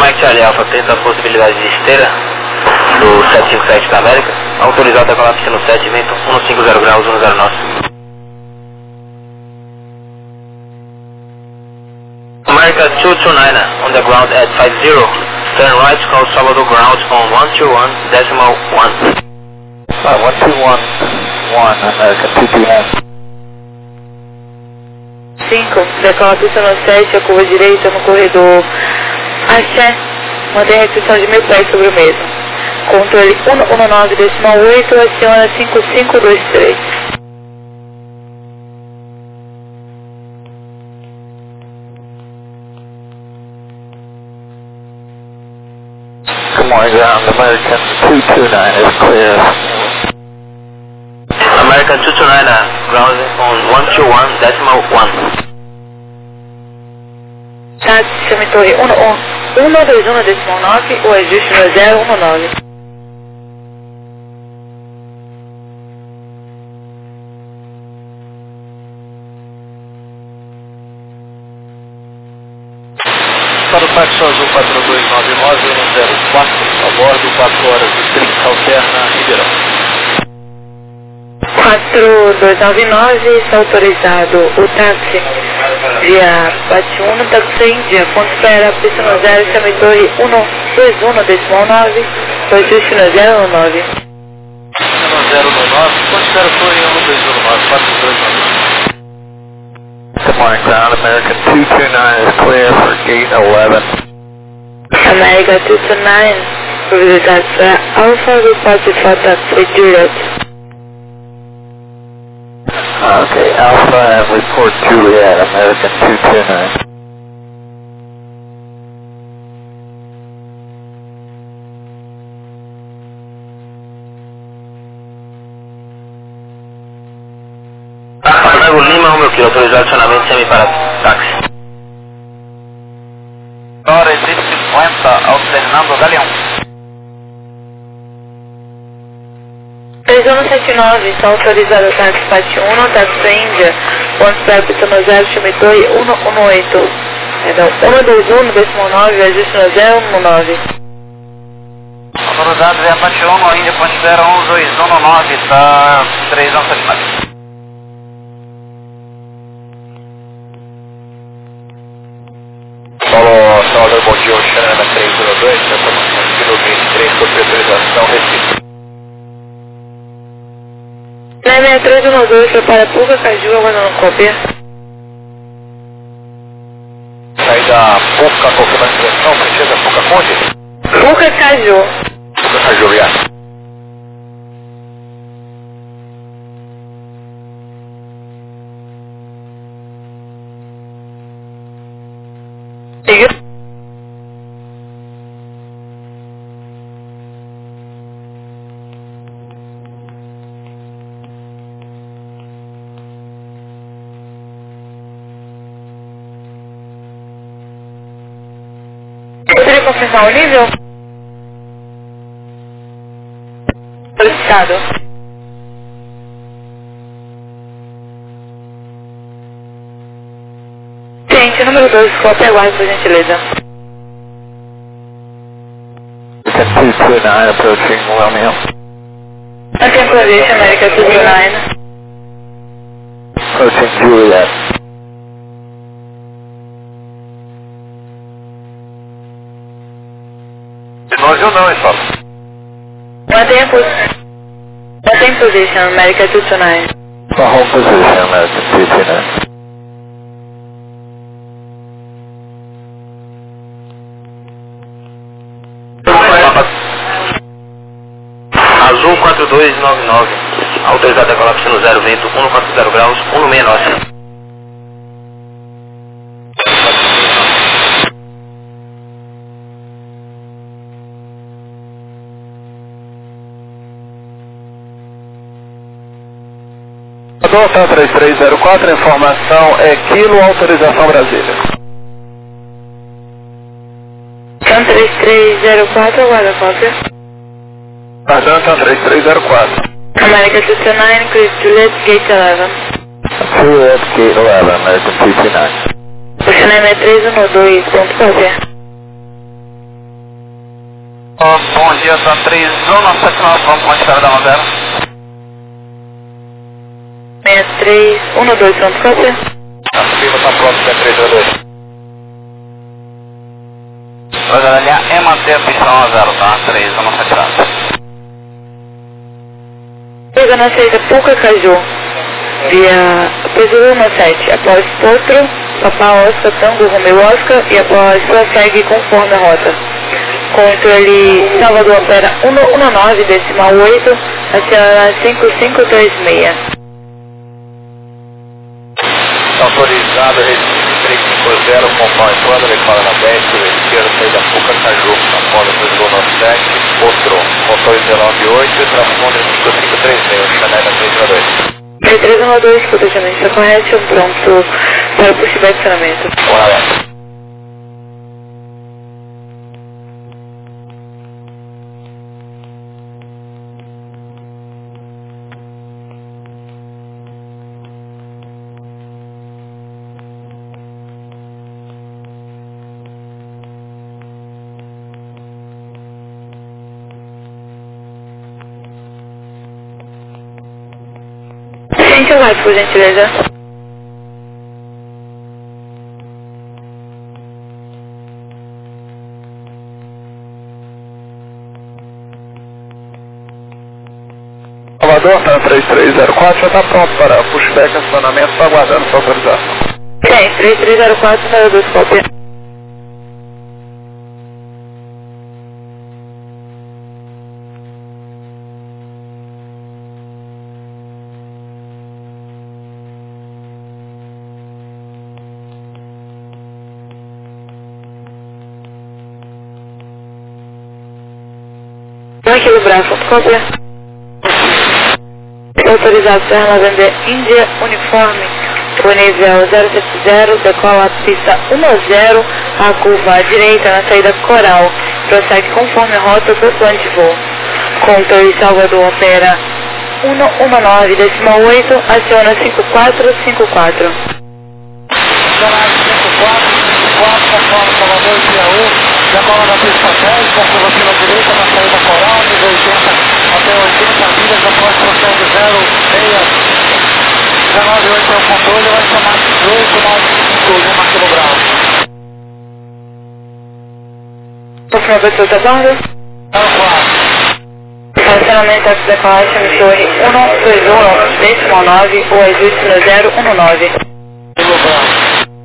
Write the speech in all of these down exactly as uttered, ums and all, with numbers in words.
Mike Charlie Alpha, tenta a possibilidade de esteira do sete cinco sete da América, autorizado a colapso no sete, vento um cinco zero graus, um zero nove. America two two nine on the ground at five zero, turn right, call Salvador ground on one two one decimal one. Uh, one two one one, America two two nine. cinco, decola pista no sete, a curva direita no corredor Axé, mantém a restrição de mil pés sobre o mesmo. Controle cento e nove decimal oito, aciona cinco cinco dois três. Good morning, ground. American two two nine is clear. American two two nine ground on one two one decimal one. Tá, chame torre um um dois um decimal nove, o ajuste no zero um nove. Para o táxi azul quatro dois nove nove um zero quatro, a bordo quatro horas e trinta, alterna Ribeirão. quatro dois nove nove, está autorizado o táxi via Pati um, táxi Índia, ponto espera, pista no zero, chame torre um dois um decimal nove, o ajuste no zero um nove. zero um nove, ponto espera torre um dois um nove, quatro dois nove. Good morning, ground. American two two nine is clear for gate eleven. America two two nine, providade para Alpha, report for taxi Juliet. Okay, Alpha and report Juliet, American two two nine. Pago Lima, um meu quilo, autorizado acionamento semi para táxi. Hora e cinquenta, alternando Galeão. três um sete nove, está autorizado o táxi Pati um, táxi Índia, ponto espera, pista no zero, chame torre um um oito. Perdão, um dois um decimal nove, ajuste no zero um nove. Autorizado via Pati um, Índia, ponto espera um dois um nove, está três um sete nove. Paulo, Salvador, bom dia, Oceana três zero dois, estamos conseguindo vinte e três por autorização, Recife. Na minha três um dois, prepara Puca Caju, aguardando cópia. Saída Puca, confirmando a direção, princesa Puca Conde? Puca Caju. Puca Caju, obrigado. Siga. Poderia confirmar o nível? Solicitado. Cliente número dois, cópia, aguarde por gentileza. two two nine approaching Romeo. Aqui Position, America two two nine. Approaching Juliet. Nós ou não, Paulo? Mantenha posição. Mantenha position, America two two nine. For home position, American two two nine. Azul quatro dois nove nove, autorizado a colapso no zero, vento um quatro zero graus, um seis nove. Delta três três zero quatro, informação é Kilo, autorização Brasília. Tan três três zero quatro, aguarda cópia. Pardon, três três zero quatro. America two two nine, Chris Juliet, Gate eleven. Juliet, Gate eleven, American two two nine. O Chanel é três um dois, ponto cópia. Oh, bom dia, são três um sete nove, vamos com a espera da um zero. seis três um dois, pronto, cópia. A subida está pronto, seis três um dois. Brasileira, é manter a pista um zero, tá? três um sete nove. Pega na saída Pucacaju, via Presidente um sete, após Potro, Papá Oscar, Tango, Romeu Oscar e após prossegue conforme a rota. Controle Salvador opera cento e dezesseis, decimal oito, a senhora cinco cinco três seis. Autorizado, Recife três cinco zero, conforme quando ele fala na dez, esquerda, saída Pucacaju, na porta do um sete, Potro, motor nove oito, transponder cinco cinco três seis, Chanel três um dois. três três um dois, escuta de emergência correta, pronto para o pushback de acionamento. Bora, Gente, vai, por gentileza. Salvador, tá três três zero quatro, já está pronto para pushback, acionamento, está aguardando sua autorização. Tem, três três zero quatro, número dois, cópia. Aquilo Bravo, cópia. Autorizado Serra Lavender Índia Uniforme, o nível zero sete zero, decola a pista um zero, a curva à direita na saída Coral, prossegue conforme a rota do plano de voo. Controle Salvador opera cento e dezesseis, decimal oito, aciona cinco quatro cinco quatro. cinco quatro cinco quatro, conforme Salvador e Piauí. Decola da pista dez, com curva pela direita na saída Coral, nível oitenta até oitenta milhas, após prossegue zero seis, dezenove oito é o controle, vai chamar dezoito nove cinco Lima Kilo Bravo. Confirma a pessoa da banda? zero quatro. Estacionamento da decolagem de torre um dois um, decimal nove, ou ajuste zero um nove. Kilo Bravo.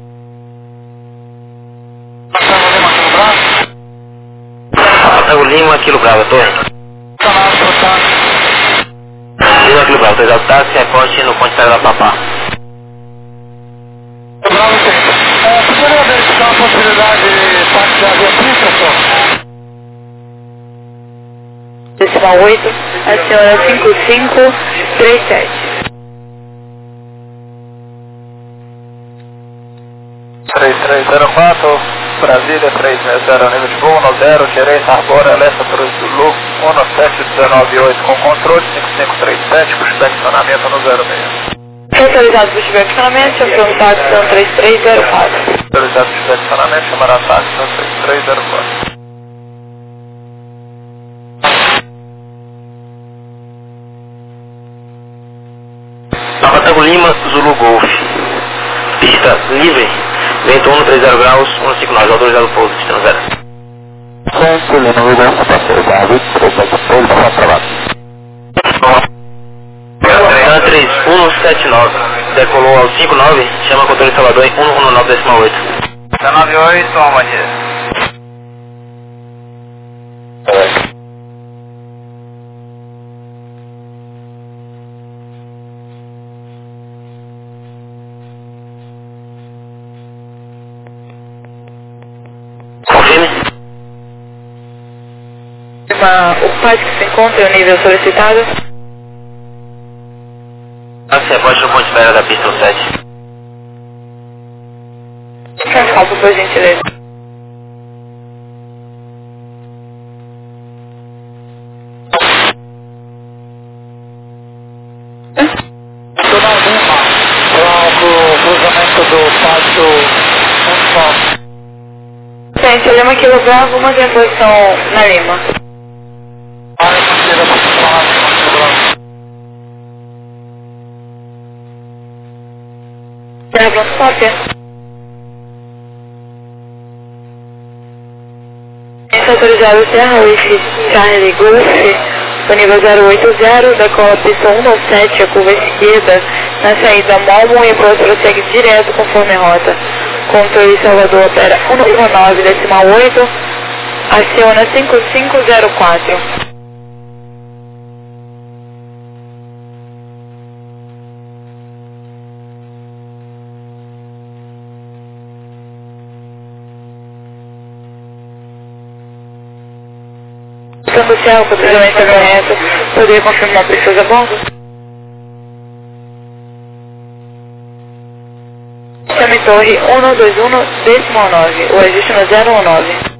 Passamos Lima Kilo Bravo. Tango Lima, Kilo Bravo, torre. Canal pro táxi. Lima, Kilo Bravo, autorizado táxi, reporte no ponte da Papá. Bravo, sim. É, poderia verificar a possibilidade de táxi de avião pista, Decimal oito, aciona cinco cinco três sete. três três zero quatro, Brasília três seis zero, nível de voo um zero, gerência Arbora, Leste Cruz do Lu, um sete um nove oito, com controle cinco cinco três sete, pushback acionamento no zero seis. Autorizado pushback acionamento, chamando o táxi no três três zero quatro. Autorizado pushback acionamento, chamará táxi no três três zero quatro. Papa Tango Lima, Zulu Golf. Pista livre, vento um três zero graus, um cinco nove, autorizado pouso, pista zero. Centro, Lima Golf, passou vinte e três, ele está aprovado. três um sete nove, decolou ao cinco nove, chama controle Salvador em cento e dezesseis, decimal oito. dezenove oito, bom dia. Confirme. O pássaro que se encontra é o nível solicitado. Táxi, reporte no ponte de espera da pista sete. Desculpa, por gentileza. Estou na Lima, para o cruzamento do pátio municipal. Gente, Lima Kilo Bravo, mantenha a posição na Lima. pronto, cópia. Esse autorizado Serra Wifi Charlie Golf, o nível zero oito zero, da cola pista cento e noventa e sete, a curva esquerda, na saída Malmo e após prossegue direto conforme a rota. Controle Salvador opera cento e nove decimal oito, aciona cinco cinco zero quatro. Campo Céu, o posicionamento é correto. Poderia confirmar pessoas a bordo? Chame Torre um dois um decimal nove, o ajuste no zero um nove.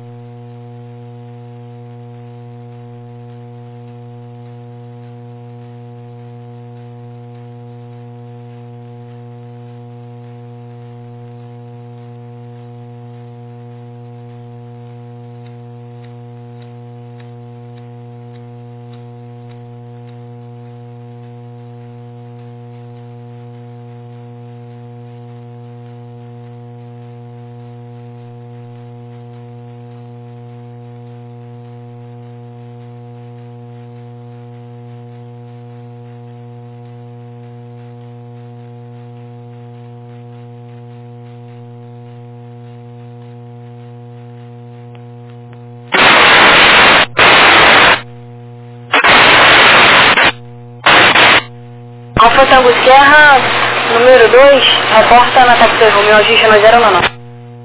Alfa Tango Sierra, número dois, reporta na taxi Romeo, ajuste no zero um nove.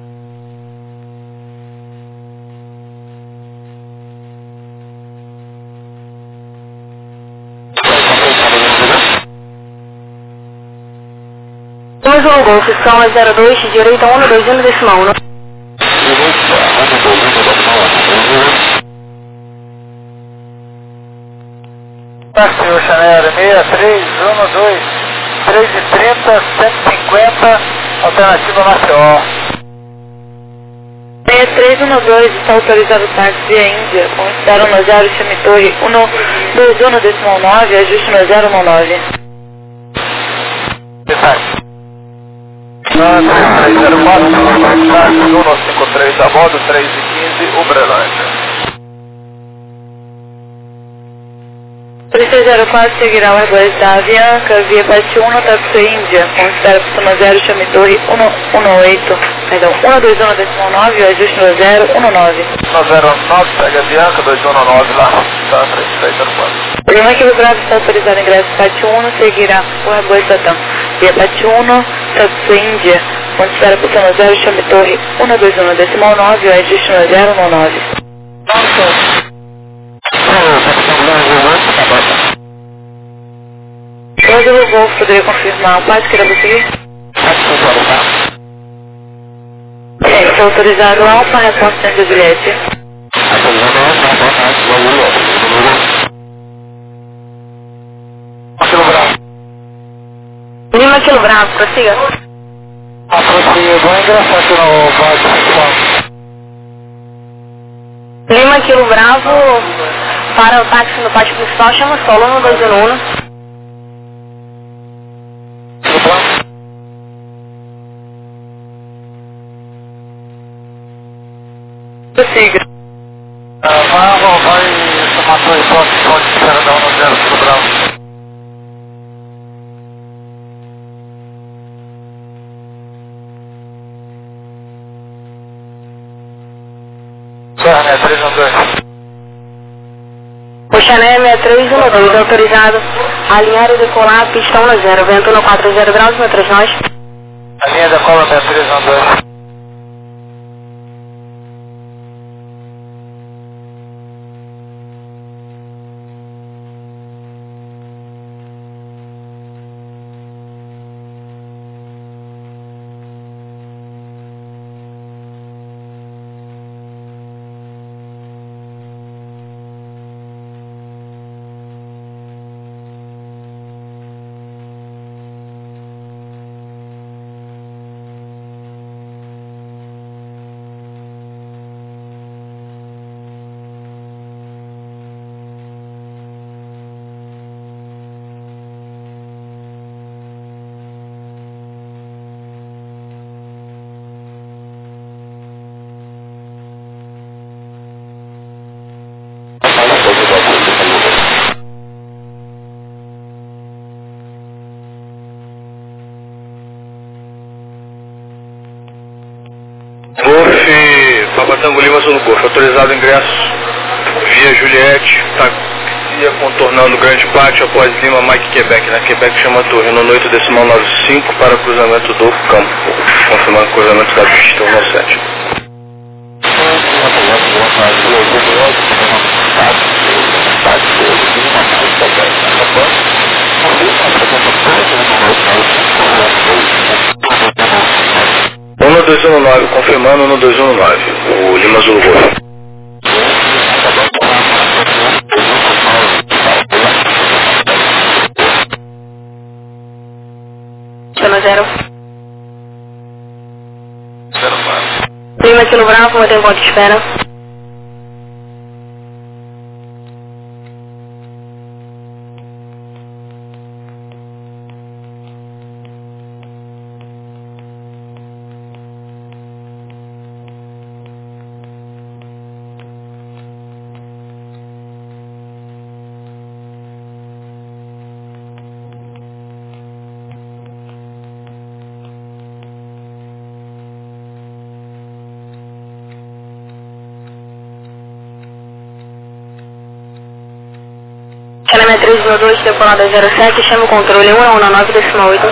Temos um Golf, são as zero dois, direita um dois um decimal um. Táxi Oceaneiro seis três um dois, três e trinta, cento e cinquenta, alternativa Maceió. seis três um dois, está autorizado o táxi via Índia, com espera no zero, chame Torre um dois um decimal nove, ajuste no zero um nove. Detalhe. três zero quatro, táxi um cinco três, a bordo três e quinze, Uberlândia. três zero quatro seguirá o Airbus da Avianca via Pati um, táxi Índia, com espera para zero, chame Torre um um oito, perdão, um dois um decimal nove, o ajuste no zero um nove. um zero nove, segue a Avianca, dois um nove lá, tá, três zero quatro. Problema é que o Bravo está autorizado ingresso Pati um, seguirá o Airbus Satã via Pati um, táxi Índia, com espera para zero, chame Torre um dois um decimal nove, o ajuste no zero um nove. Todo o Golf poderia confirmar o pátio que irá seguir? É, está autorizado Alfa, repórter dentro do bilhete. Quilo Bravo. Lima Quilo Bravo, prossiga. Ah, prossiga, vou ingressar aqui no base principal. Lima Quilo Bravo, para o táxi no pátio principal, chama Solo um dois um. Prossiga. Ah, vai, vai, vai chamar sua hipótese, pode esperar dar um no zero, Quilo Bravo. Serra seis três um dois. Oceané seis três um dois, autorizado a alinhar e decolar a pista um zero, vento no quatro zero graus, no três nós. A linha da cola seis três um dois. Tango Lima Zulu Golf, autorizado o ingresso via Juliette, taxia contornando o Grande Pátio após Lima, Mike Quebec, na Quebec chama Torre, no oito decimal nove cinco para cruzamento do campo, confirmando o cruzamento da pista cento e sete. um dois um nove, confirmando um dois um nove, o Lima Zulu Golf. Chama zero. zero quatro. Lima Kilo Bravo, mantém ponto de espera. Canamé três mil dois, decolada zero sete, chama o controle um um nove decimal oito.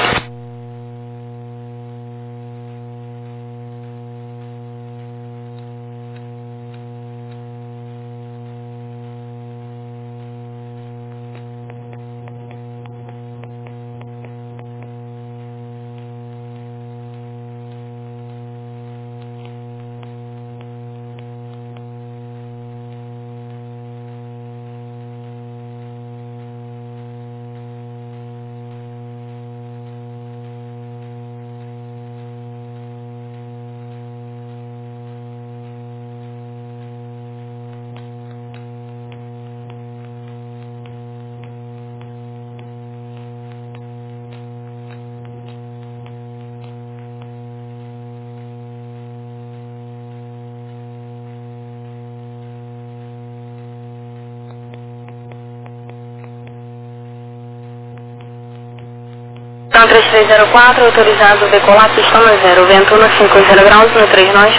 Então três três zero quatro, autorizado decolar, pistão no zero, vento no cinco zero graus, no três nós.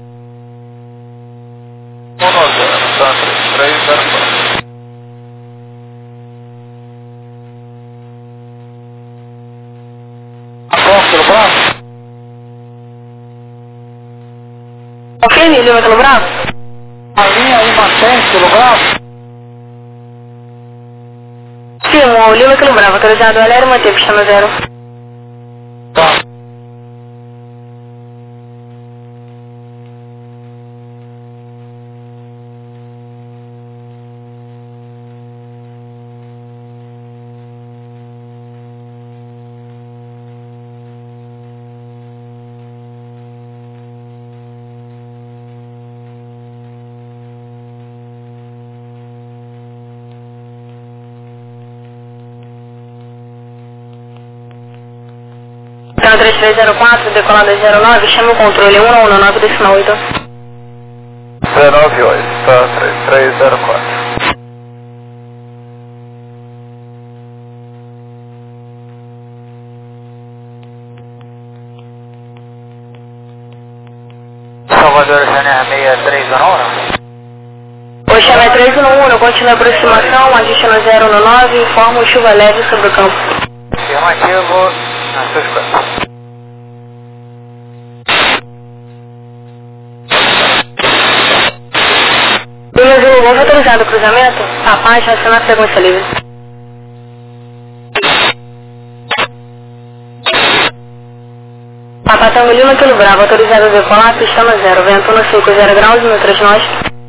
um nove zero, tá, três três zero quatro. Afonso, Kilo Bravo? Confirme, Lima Kilo Bravo. A linha aí mantém, Kilo Bravo? Firmo, Lima Kilo Bravo, autorizado aéreo, manter pistão no zero. Tá. Então três três zero quatro, decolada zero nove, chama o controle um um nove decimal oito. zero nove oito, tá, três três zero quatro. Salvador, Janeiro seis três um, O Xamé três um um, continua a aproximação, ajuste no zero um nove, informa chuva leve sobre o campo. afirmativo, na sua escolha. Lima Zulu Golf, autorizado o cruzamento, Papaz, acionar a frequência livre. Papa Tango Lima Kilo Bravo, autorizado a decolar, pistão no zero, vento no cinco zero graus, no três nós.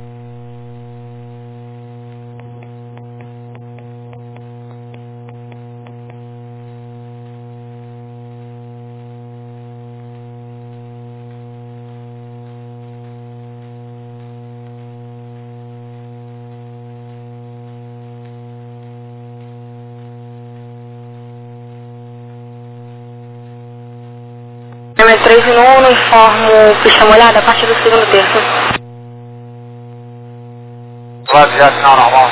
Xamé três um um, informo pista molhada a partir do segundo terço. Lado já sinal normal.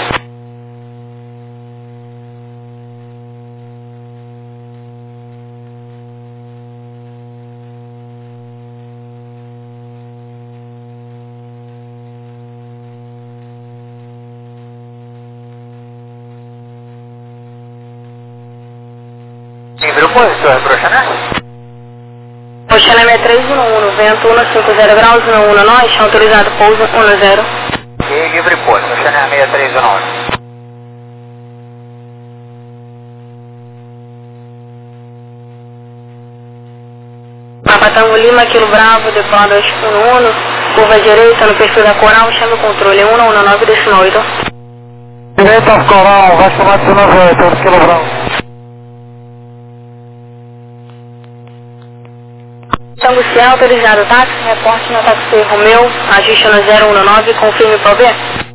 posições para o Chanel? O Chanel é três um um, vento um cinco zero graus, um um nós, autorizado pouso um zero. E livre pouso, o Chanel seis três um nove. Papa Tango Lima, Quilo Bravo, decolado dois um um, curva direita no perfil da Coral, chame o controle um um nove decimal oito. Direita ao Coral, vai chamar de dezenove oito, Quilo Bravo. Tango C, autorizado táxi, reporte no táxi Romeu, ajuste no zero um nove, confirme para ver.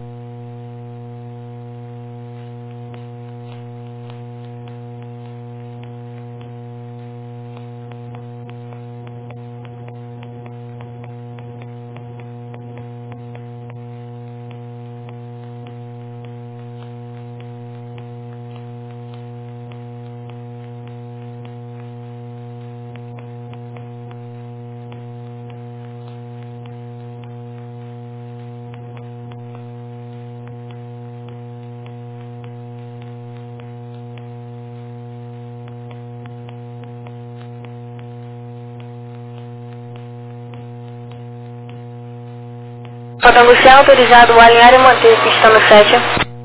Tango C, autorizado alinhar e manter pista no sete.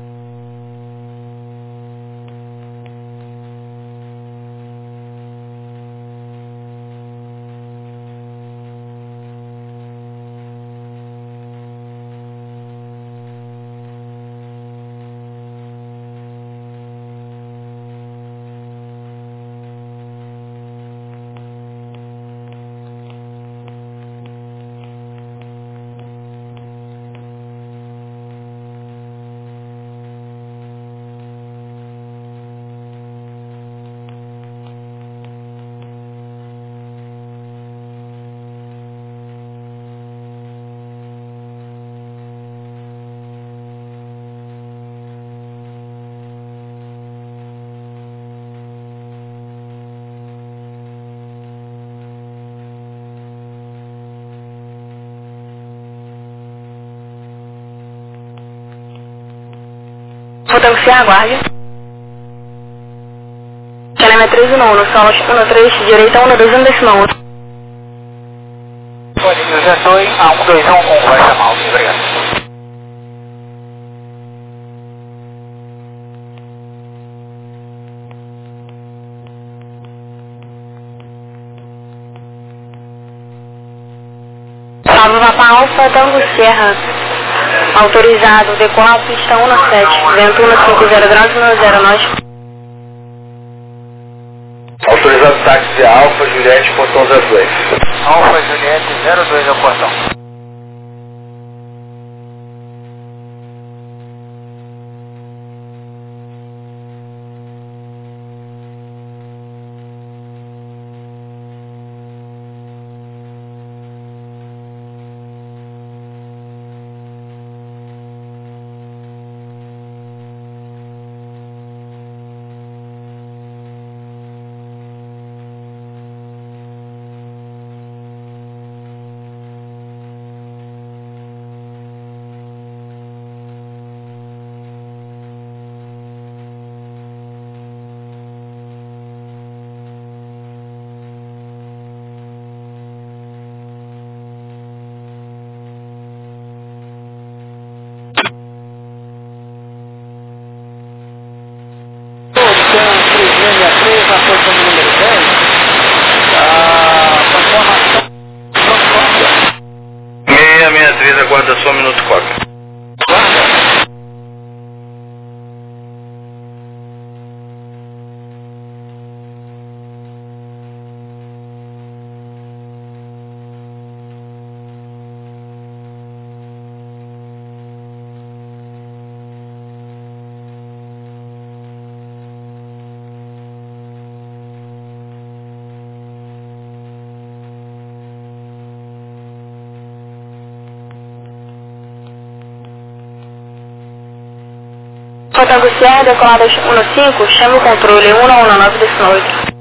Tango C, aguarde. Chanel três um um, solo um três, direita um dois um decimal um. Bolinho, já estou em A um dois um com conversa mal, obrigado. Salve Papa Alfa, Tango Serra, autorizado, decolar pista um sete, vento um cinco zero graus, um zero nós. Autorizado táxi Alfa, Juliette, portão zero dois. Alfa Juliette zero dois ao portão. Na posição número dez, a informação própria. seis seis três, aguarda só um minuto quatro. Guarda. Tango C, decolado um cinco, chame o controle um um nove decimal oito.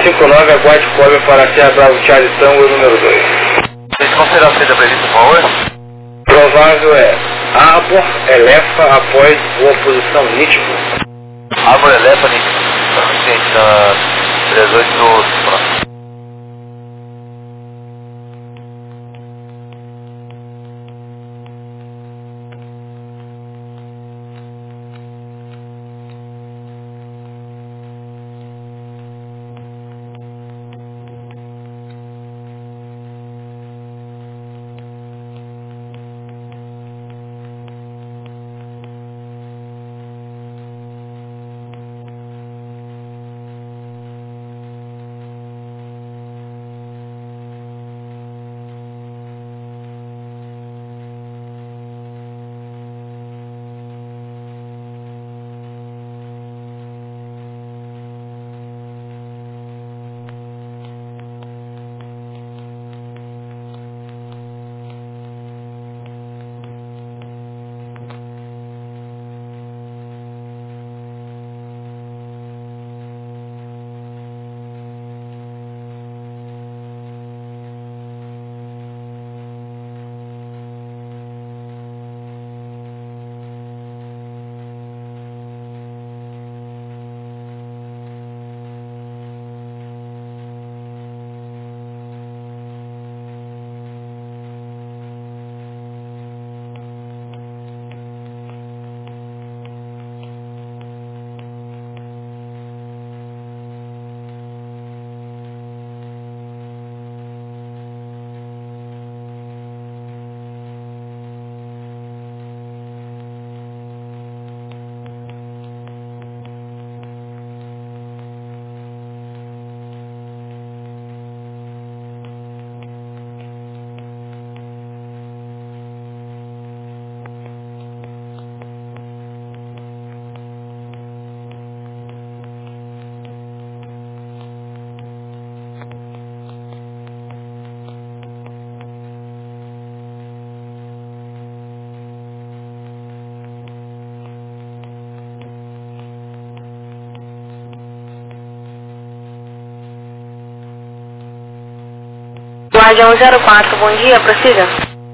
cinco nove, aguarde Cobre para Serra Bravo Charlie Tango, número dois. Qual será a feita prevista, por favor? Provável é Arbor Elefa após boa posição nítido. Arbor Elefa nítido. Gente, da três oito do... Guardião zero quatro, bom dia, prossiga.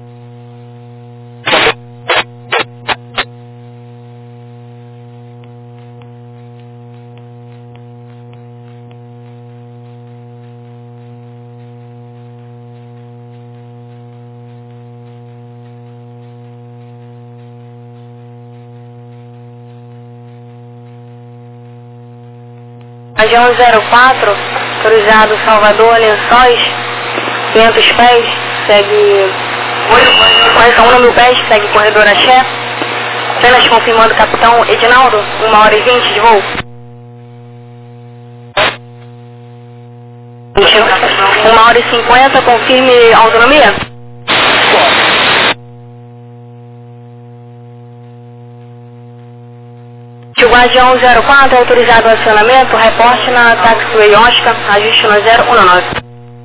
Guardião zero quatro, autorizado Salvador, Lençóis, quinhentos pés, segue correção um mil pés, segue corredor Axé. Apenas confirmando, capitão Edinaldo, uma hora e vinte de voo. uma hora e cinquenta, confirme autonomia. O Guardião zero quatro, autorizado o acionamento, reporte na Taxiway Oscar, ajuste no zero um nove.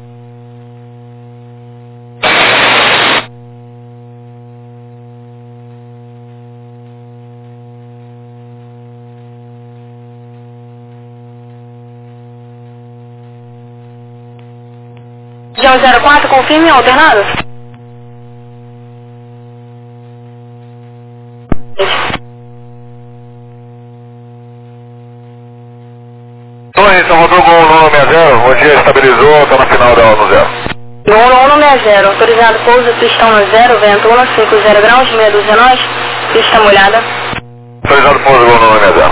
Guardião zero quatro, confirme alternado. Oi, Salvador Gol no sessenta, bom dia, estabilizou, está na final da no zero. Gol no sessenta, autorizado pouso, pistão no zero, vento um cinco zero graus, meia dúzia nós, pista molhada. Autorizado pouso Gol no sessenta.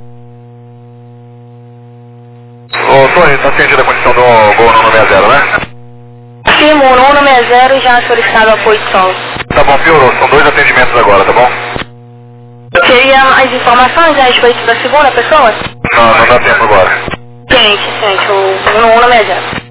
Ô, Tony, está ciente da condição do Gol no sessenta, né? Firmo no sessenta, já solicitado apoio de solo. Tá bom, piorou, são dois atendimentos agora, tá bom? Seria as informações a respeito da segunda pessoa? Não, não dá tempo agora. Ciente, ciente, o no sessenta.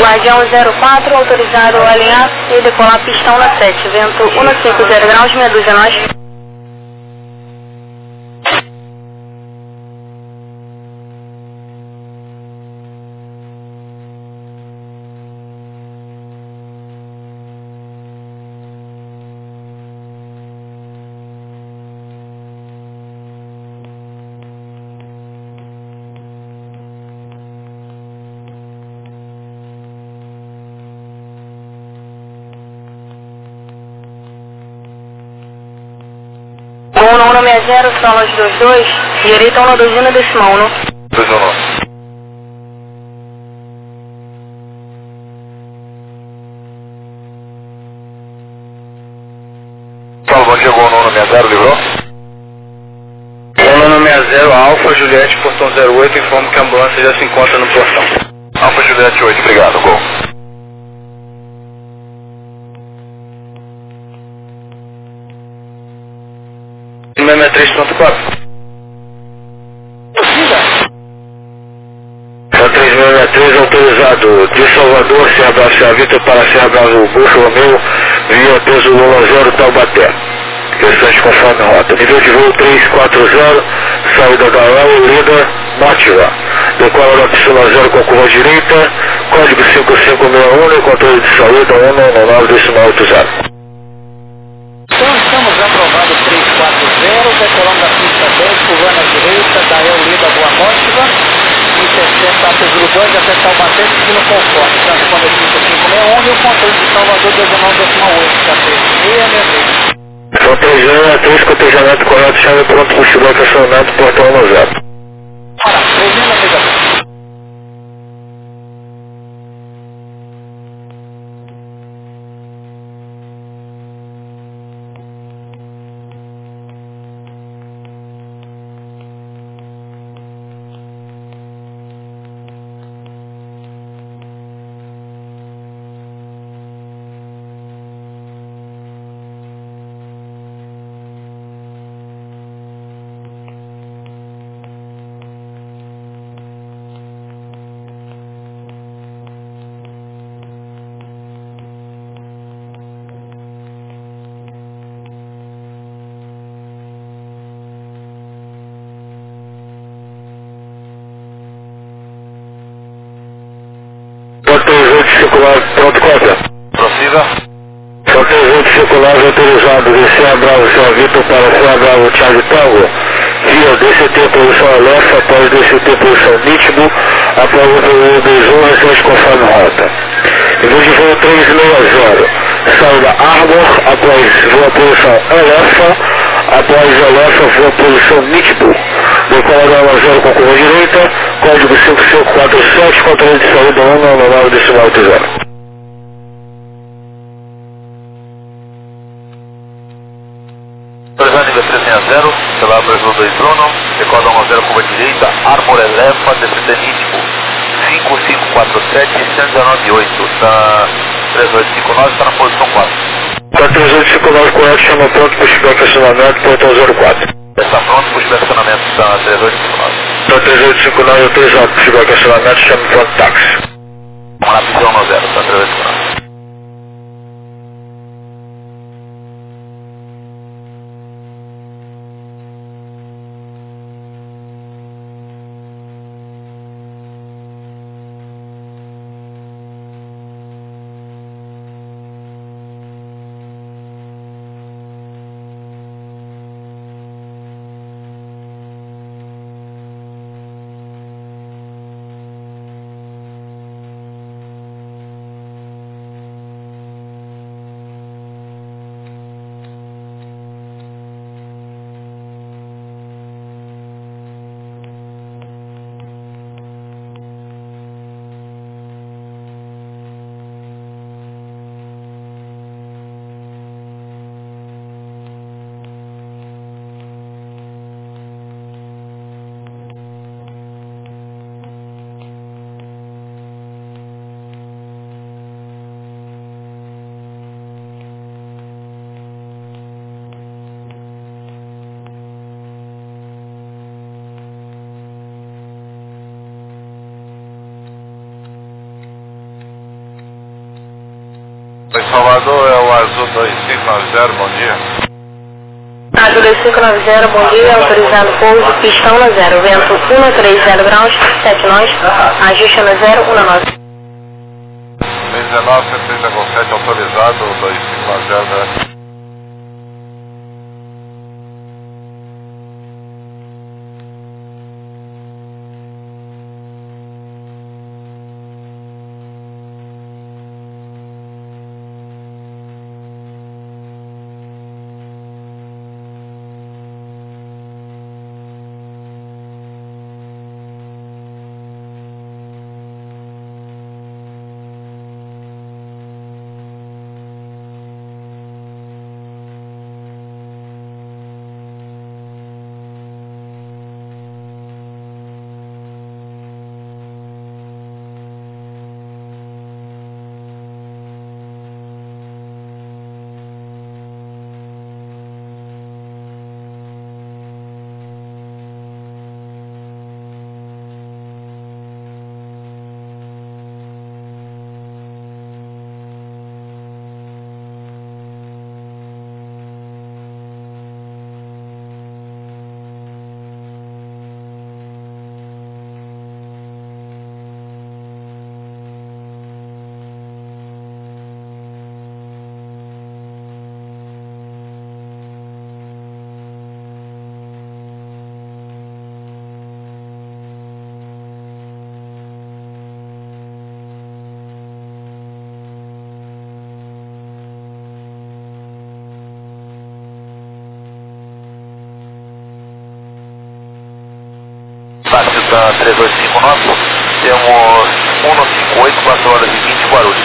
Guardião zero quatro, autorizado a alinhar e decolar pistão na sete, vento cento e cinquenta graus, meia dúzia nós. um um um seis zero, solas dois dois, direita um dois um decimal um. dois um. Fala, bom dia, um um seis zero, livrou? um um seis zero, Alfa Juliette, portão zero oito, informo que a ambulância já se encontra no portão. Alfa Juliette oito, obrigado, gol. sessenta e três ponto quatro. Só três mil e três autorizado de Salvador, Serra Brava, Serra Vitor para Serra Brava, Bucho Romeu, via peso Lula zero, Taubaté. Questões conforme rota. Nível de voo três quatro zero, saída da L, líder, Nativa. Decola da piscina zero com curva direita, código cinco cinco seis um, controle de saída um nove nove decimal oito zero. Então estamos aprovados três quatro zero, decolando da pista dez, curvando à direita, da Eulida Boa Mótiva, e sessenta apes urbanos até Taubaté, seguindo conforme, transponder cinco cinco seis um e o controle de Salvador dezenove decimal oito, K P seis seis seis. São três mil e três, cotejamento correto, chave pronto para o chibão, estacionamento, portão um zero. Para, três mil e três. Circular, pronto, cópia. Prossiga. Só tem vento circular autorizado de Serra Brava, Serra Vitor para Serra Brava, Thiago Tango, via D C T posição alerta, após D C T posição nítido, após o voo dois um, recente conforme rota. Nível de voo três seis zero, saída Arbor, após voa posição alerta, após alerta, voa posição nítido. Decola da zero com curva direita, código cinco cinco quatro sete, controle de saída um nove nove decimal oito zero. Autorizado nível três seis zero, celular Brasil dois Bruno, decola um zero curva direita, Arbor Elefa, D C T nítido, cinco cinco quatro sete, cento e dezenove oito, está três oito cinco nove, está na posição quatro. Está três oito cinco nove, correto, chama pronto para o feedback acionamento, portão zero quatro. Está pronto para o feedback acionamento, está três oito cinco nove. Está três oito cinco nove, autorizado para o feedback acionamento, chama pronto táxi. Vamos lá, pisão no zero, está três oito cinco nove. Salvador é o Azul dois cinco nove zero, bom dia. Azul dois cinco nove zero, bom dia, autorizado pouso, pistão no zero, vento um três zero graus, sete nós, ajuste no zero um nove. dezenove, cento e trinta com sete, autorizado, dois cinco nove zero, né? Táxi da três dois cinco nove, temos um nove cinco oito, quatro horas e vinte, Guarulhos.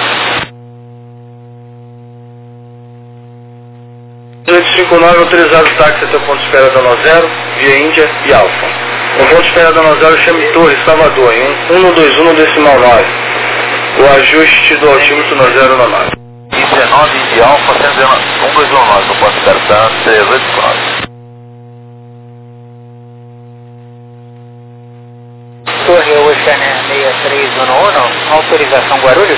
oito cinco nove, autorizado táxi até o ponto de espera da Dona Zero, via Índia e Alfa. No ponto de espera da Dona Zero, chame Torres, Salvador, em um dois um decimal nove. O ajuste do altímetro no zero na nave. dezenove de Alfa, um dois um nove, no ponto de espera da três dois cinco nove. Torre Oceaner seis três um um, autorização Guarulhos?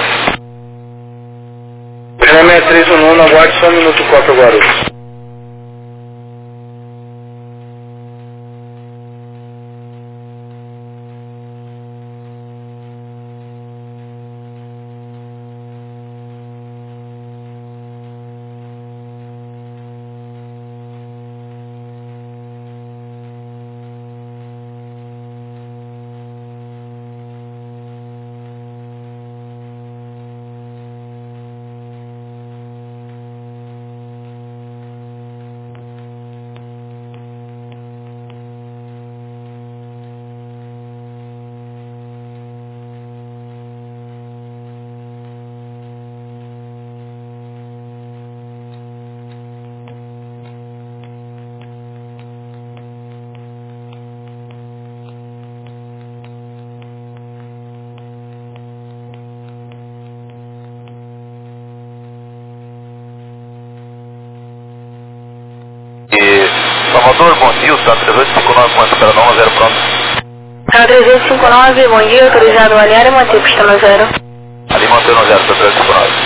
Oceaner seis três um um, aguarde só um minuto, cópia Guarulhos. Salvador, bom dia, o Sá três oito cinco nove, quanto para não, zero pronto. Sá três oito cinco nove, bom dia, autorizado Aliário, manter pistão no zero. Ali mantendo no zero, Sá três oito cinco nove.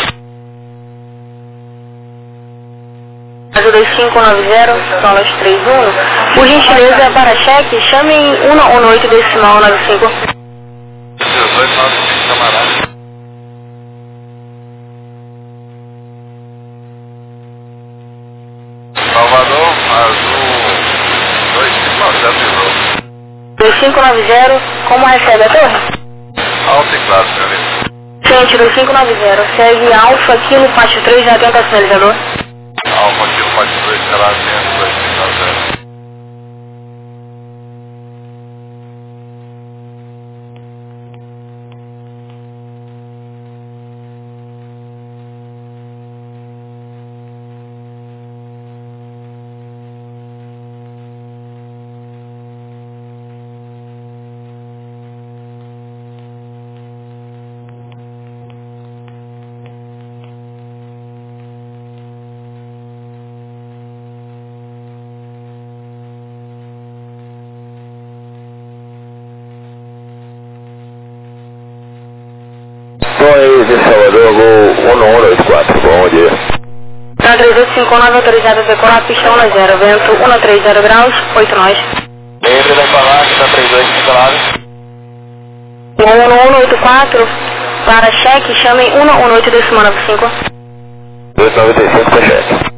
Azul dois cinco nove zero, Solas três um, por gentileza, para cheque, chame em um oito decimal nove cinco. dezoito nove cinco, camarada. Salvador, Azul dois cinco nove zero, pisou. dois cinco nove zero, como recebe a torre? Alta e claro, senhorita. Gente, dois cinco nove zero, segue Alfa, Kilo, Pátio três, já atenta sinalizador. Alfa, Kilo, Pátio dois, será atento, dois cinco nove zero. de Salvador, Gol um um oito quatro, bom dia. Tá três oito cinco nove autorizado a decolar, pista um zero, vento um três zero graus, oito nós. Pedro da Palácio, tá três oito cinco nove. um um oito quatro, para cheque, chamem um um oito decimal nove cinco. dois noventa e cinco para cheque.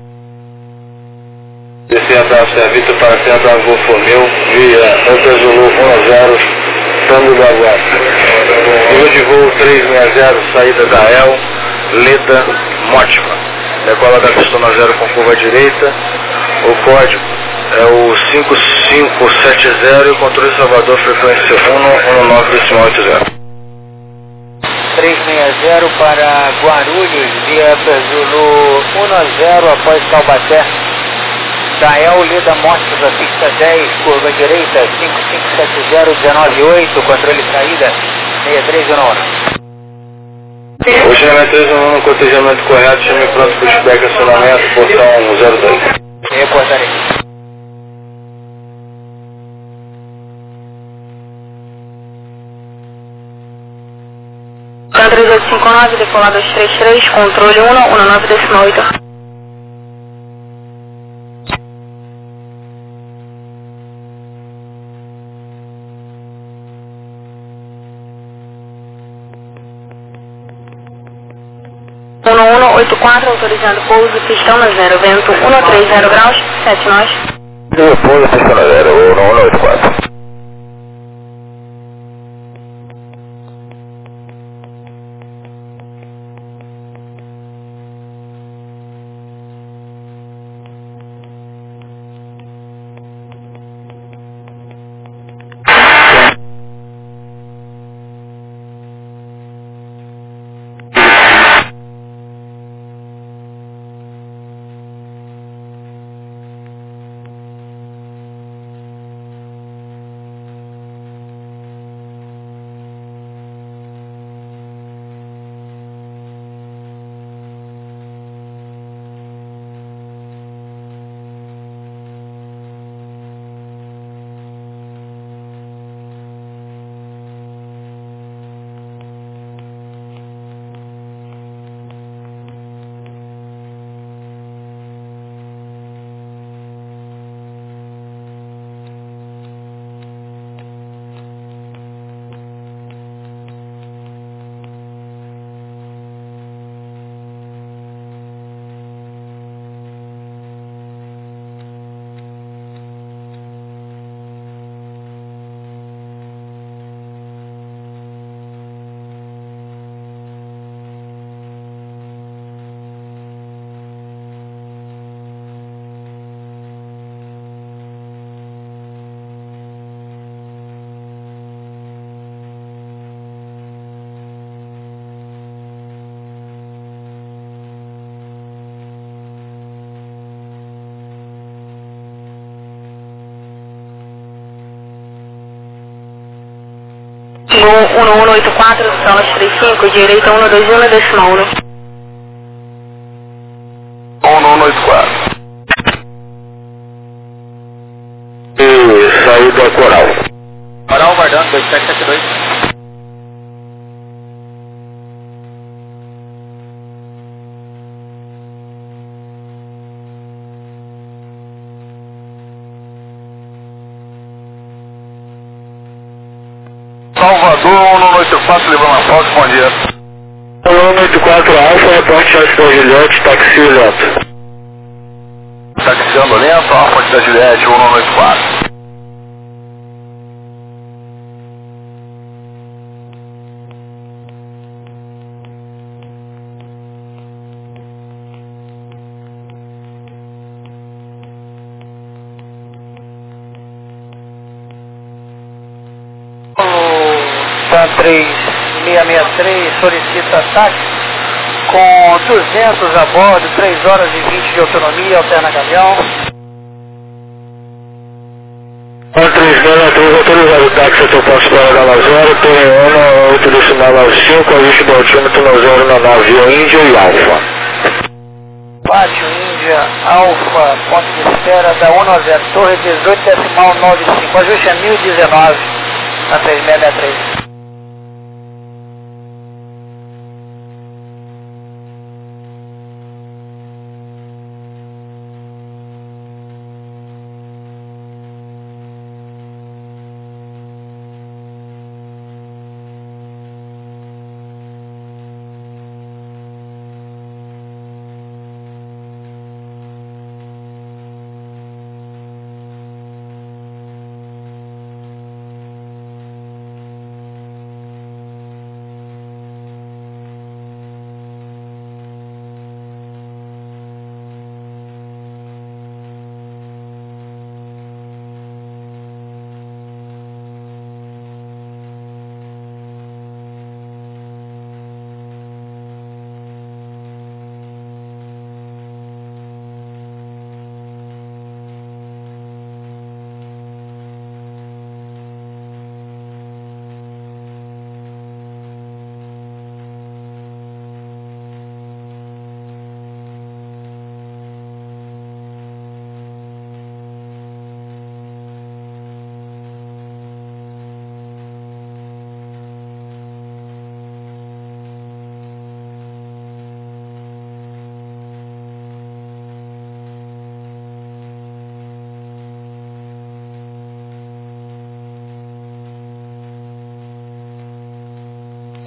Descer abraço é Vitor para Centro Golfo Romeu, via Hotel Zulu um zero, Tango da Guarda. Nível de voo três seis zero, saída da El, Leda, Mótima. Decola da pista um zero com curva direita. O código é o cinco cinco sete zero e o controle Salvador, frequência um um nove decimal oito zero. três seis zero para Guarulhos, via Zulu um zero após Taubaté. Dael Leda Mostra, pista dez, curva direita, cinco cinco sete zero um nove oito, controle saída, seis três um um. Cotejamento três um um, cotejamento correto, chame pronto, pushback, acionamento, portão zero dois. Reportarei. Tá três oito cinco nove, decolar dois três três, controle um um nove decimal oito. um um oito quatro, autorizando pouso, pista um zero, vento um três zero graus, sete nós. Pouso, pista um zero, um um oito quatro. um um oito quatro, sala três cinco, direita um dois um decimal um. um um oito quatro. E saída Coral. Coral guardando dois sete sete dois. Salvador, um um oito quatro, levando a foto, bom dia. um um oito quatro, Alfa, reporte Alfa da Juliette, táxi lento. Taxiando lento, Alfa da Juliette, um um oito quatro. três seis seis três solicita táxi com duzentos a bordo, três horas e vinte de autonomia, alterna caminhão. um três seis três, autorizado o táxi até o passo para da Lazora, Terreano, oito decimal nove cinco, ajuste do altímetro no zero nove nove, Índia e Alfa. Pátio Índia, Alfa, ponto de espera da um zero, torre dezoito decimal nove cinco, ajuste é mil e dezenove, na três seis seis três.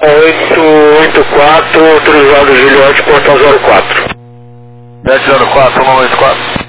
oito oito quatro, autorizado Juliette, portão zero quatro. sete zero quatro, um dois quatro.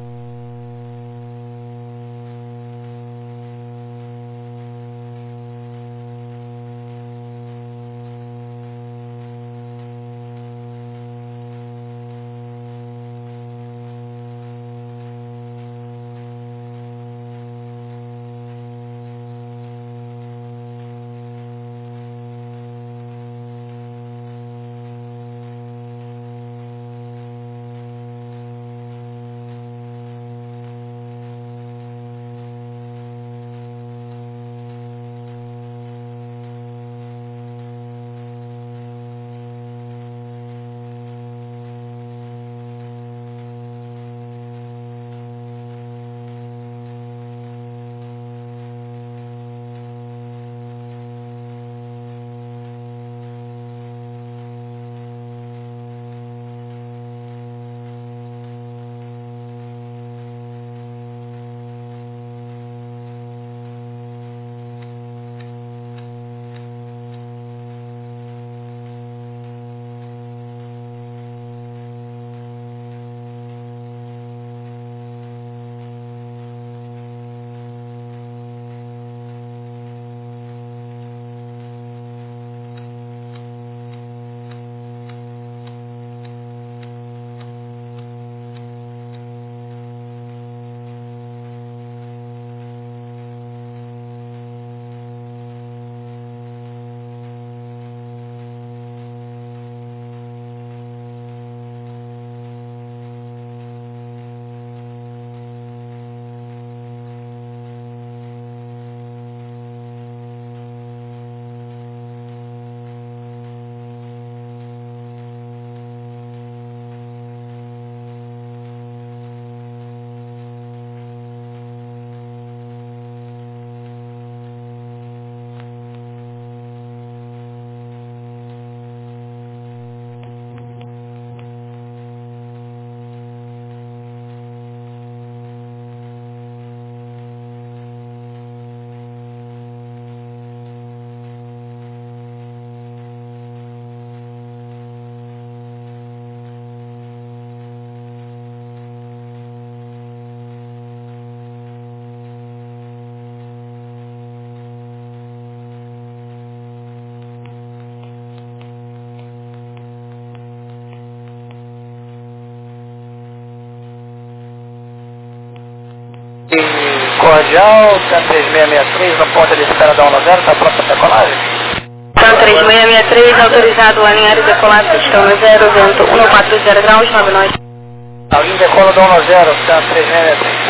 Cordial, cento três seis seis três, na porta de espera da um zero, está pronta a decolagem? cento três seis seis três, autorizado a alinhar e decolar, pistão zero, vento um quatro zero graus, nove nove. Alguém decola da um zero, cento três seis seis três.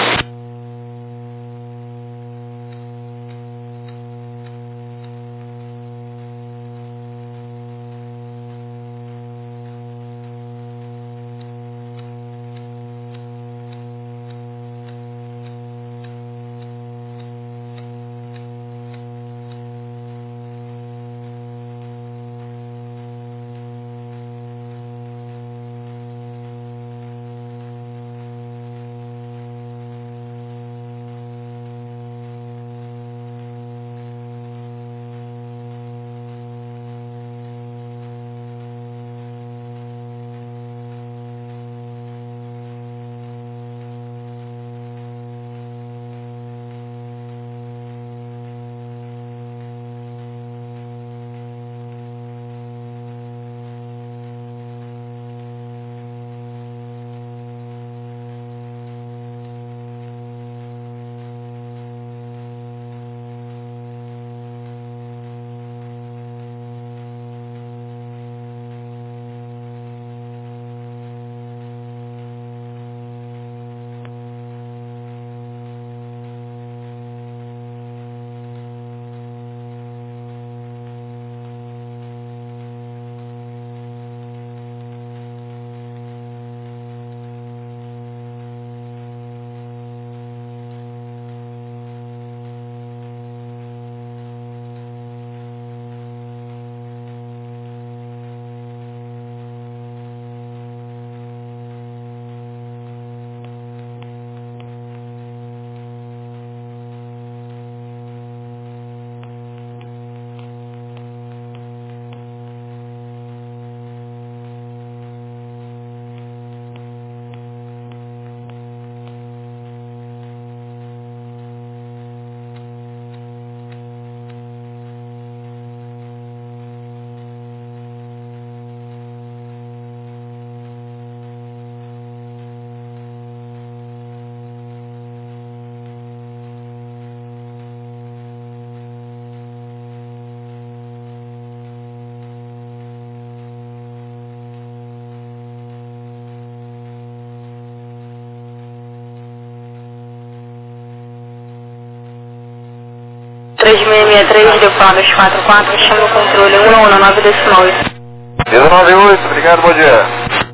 três seis seis três, deu para dois quatro quatro, chama o controle um um nove decimal oito. dezenove oito, obrigado, bom dia.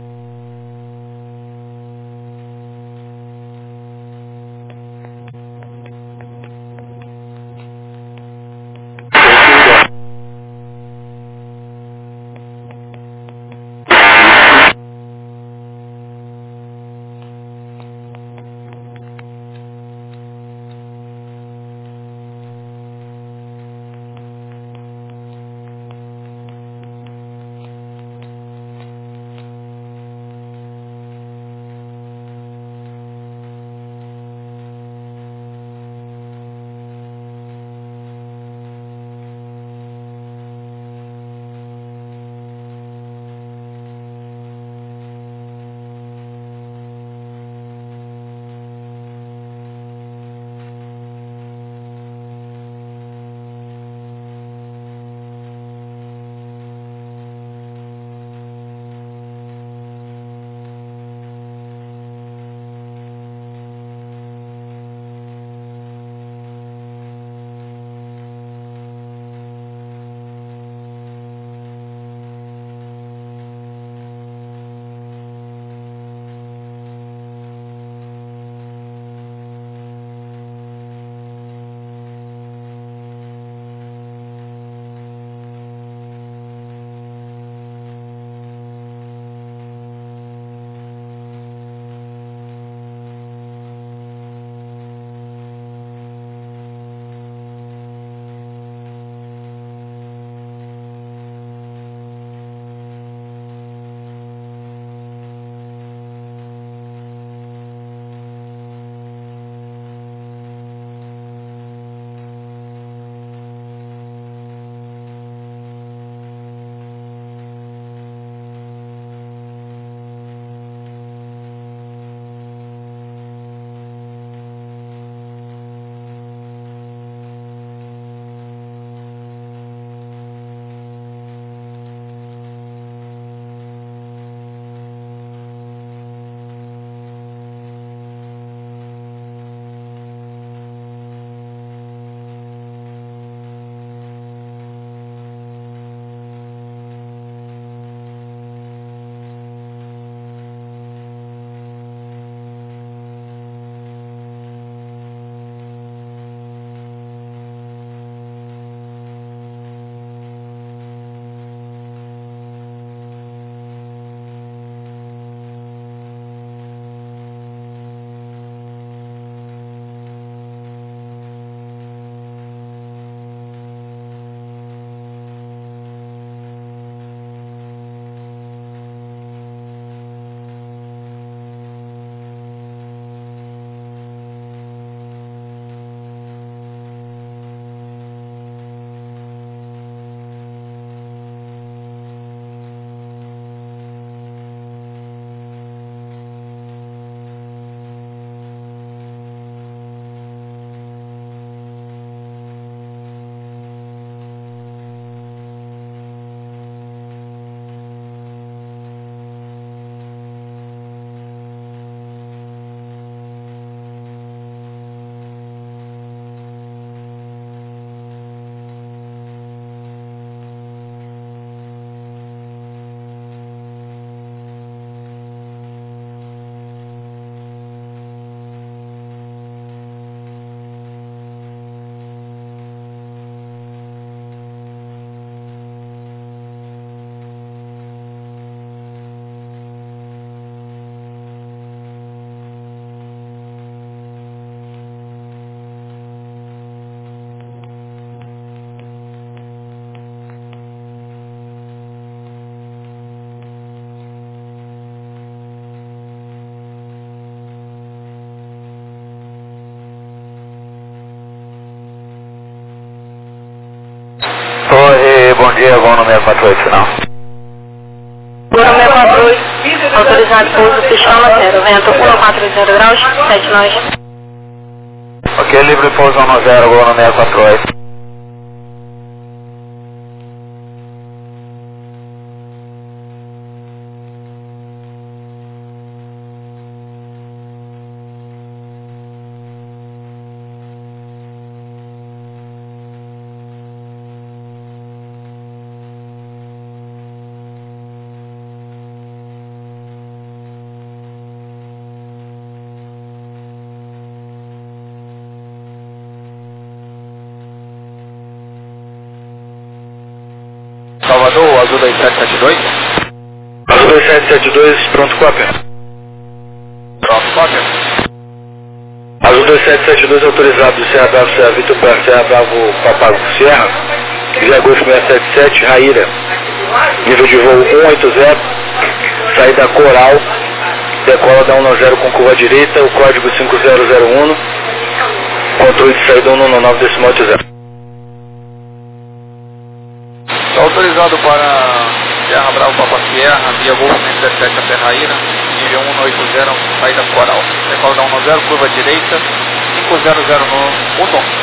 Oi, bom dia, vão no seis quatro oito, final. Vou no seis quatro oito, autorizado pouso Pistola zero, vento um quatro zero graus, sete nós. Ok, livre pouso um zero, vou no seis quatro oito. Salvador, Azul dois sete sete dois. Azul dois sete sete dois, pronto, cópia. Pronto, cópia. Azul dois sete sete dois autorizado do Serra Bravo, Serra Vitor para Serra Bravo, Papago Sierra. Via Golf seis sete sete, Raíra. Nível de voo um oito zero. Saída Coral. Decola da um zero com curva direita, o código cinco zero zero um. Controle de saída um nove decimal oito zero. Está autorizado para Serra Bravo, Papa Sierra, via Golf seis sete sete até Raíra, nível um oito zero, saída Coral. Decola da um zero, curva direita, cinco zero zero um.